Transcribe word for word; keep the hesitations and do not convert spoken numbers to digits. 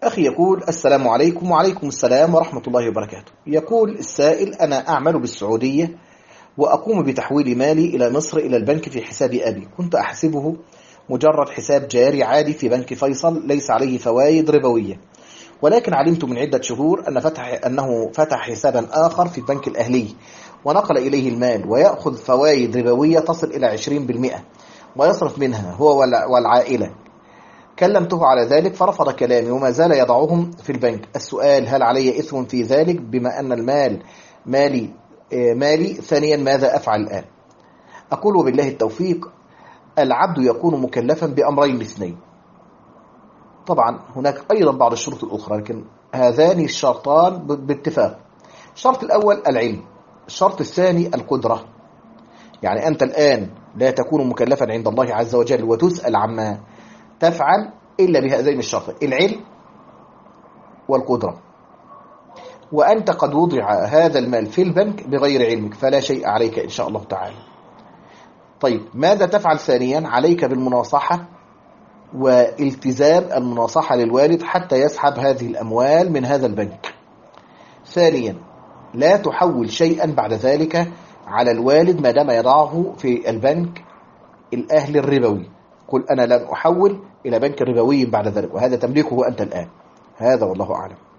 أخي يقول: السلام عليكم. وعليكم السلام ورحمة الله وبركاته. يقول السائل: أنا أعمل بالسعودية وأقوم بتحويل مالي إلى مصر إلى البنك في حساب أبي، كنت أحسبه مجرد حساب جاري عادي في بنك فيصل ليس عليه فوائد ربوية، ولكن علمت من عدة شهور أن فتح أنه فتح حسابا آخر في البنك الأهلي ونقل إليه المال ويأخذ فوائد ربوية تصل إلى عشرين بالمئة ويصرف منها هو والعائلة. كلمته على ذلك فرفض كلامي وما زال يضعهم في البنك. السؤال: هل علي إثم في ذلك بما أن المال مالي مالي؟ ثانيا: ماذا أفعل الآن؟ أقول: وبالله التوفيق. العبد يكون مكلفا بأمرين الاثنين. طبعا هناك أيضا بعض الشروط الأخرى، لكن هذان الشرطان باتفاق. الشرط الأول العلم، الشرط الثاني القدرة. يعني أنت الآن لا تكون مكلفا عند الله عز وجل وتسأل عما تفعل إلا بهذين الشرطين: العلم والقدرة. وأنت قد وضع هذا المال في البنك بغير علمك، فلا شيء عليك إن شاء الله تعالى. طيب، ماذا تفعل ثانيا؟ عليك بالمناصحة والتزام المناصحة للوالد حتى يسحب هذه الأموال من هذا البنك. ثانيا: لا تحول شيئا بعد ذلك على الوالد ما دام يضعه في البنك الأهلي الربوي. قل: أنا لن أحول إلى بنك ربوي بعد ذلك، وهذا تملكه أنت الآن. هذا والله أعلم.